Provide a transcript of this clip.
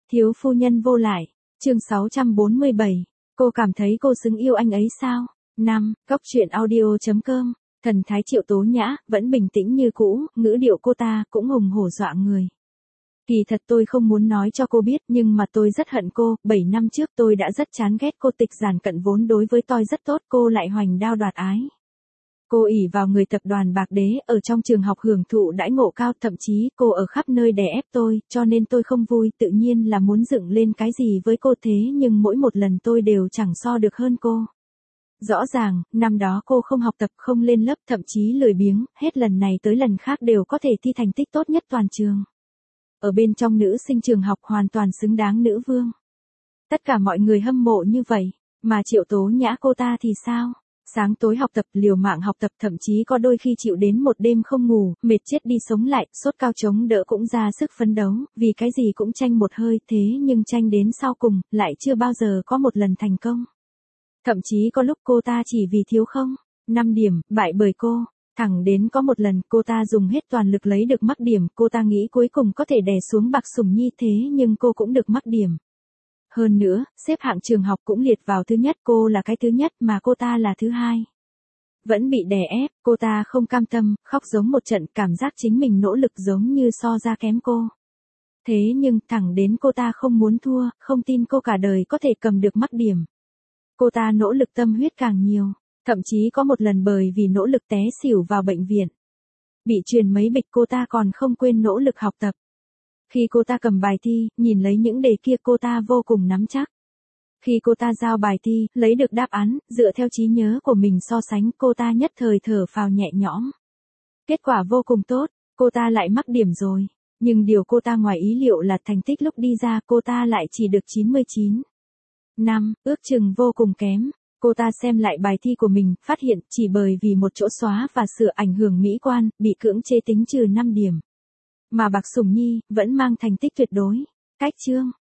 Thiếu phu nhân vô lại, chương 647, cô cảm thấy cô xứng yêu anh ấy sao? 5. Góc truyện audio.com, thần thái Triệu Tố Nhã, vẫn bình tĩnh như cũ, ngữ điệu cô ta cũng hùng hổ dọa người. Kỳ thật tôi không muốn nói cho cô biết nhưng mà tôi rất hận cô, 7 năm trước tôi đã rất chán ghét cô. Tịch Giản Cận vốn đối với tôi rất tốt, cô lại hoành đao đoạt ái. Cô ỷ vào người tập đoàn bạc đế, ở trong trường học hưởng thụ đãi ngộ cao, thậm chí cô ở khắp nơi đè ép tôi, cho nên tôi không vui, tự nhiên là muốn dựng lên cái gì với cô, thế nhưng mỗi một lần tôi đều chẳng so được hơn cô. Rõ ràng, năm đó cô không học tập, không lên lớp, thậm chí lười biếng, hết lần này tới lần khác đều có thể thi thành tích tốt nhất toàn trường. Ở bên trong nữ sinh trường học hoàn toàn xứng đáng nữ vương. Tất cả mọi người hâm mộ như vậy, mà Triệu Tố Nhã cô ta thì sao? Sáng tối học tập, liều mạng học tập, thậm chí có đôi khi chịu đến một đêm không ngủ, mệt chết đi sống lại, sốt cao chống đỡ cũng ra sức phấn đấu, vì cái gì cũng tranh một hơi, thế nhưng tranh đến sau cùng, lại chưa bao giờ có một lần thành công. Thậm chí có lúc cô ta chỉ vì thiếu 5 điểm, bại bởi cô. Thẳng đến có một lần cô ta dùng hết toàn lực lấy được mắc điểm, cô ta nghĩ cuối cùng có thể đè xuống Bạc Sùng Nhi, thế nhưng cô cũng được mắc điểm. Hơn nữa, xếp hạng trường học cũng liệt vào thứ nhất, cô là cái thứ nhất mà cô ta là thứ hai. Vẫn bị đè ép, cô ta không cam tâm, khóc giống một trận, cảm giác chính mình nỗ lực giống như so ra kém cô. Thế nhưng thẳng đến cô ta không muốn thua, không tin cô cả đời có thể cầm được mắc điểm. Cô ta nỗ lực tâm huyết càng nhiều, thậm chí có một lần bởi vì nỗ lực té xỉu vào bệnh viện. Bị truyền mấy bịch, cô ta còn không quên nỗ lực học tập. Khi cô ta cầm bài thi, nhìn lấy những đề kia cô ta vô cùng nắm chắc. Khi cô ta giao bài thi, lấy được đáp án, dựa theo trí nhớ của mình so sánh, cô ta nhất thời thở phào nhẹ nhõm. Kết quả vô cùng tốt, cô ta lại mắc điểm rồi. Nhưng điều cô ta ngoài ý liệu là thành tích lúc đi ra cô ta lại chỉ được 99. 5, ước chừng vô cùng kém. Cô ta xem lại bài thi của mình, phát hiện chỉ bởi vì một chỗ xóa và sửa ảnh hưởng mỹ quan, bị cưỡng chế tính trừ 5 điểm. Mà Bạc Sùng Nhi vẫn mang thành tích tuyệt đối. Cách chương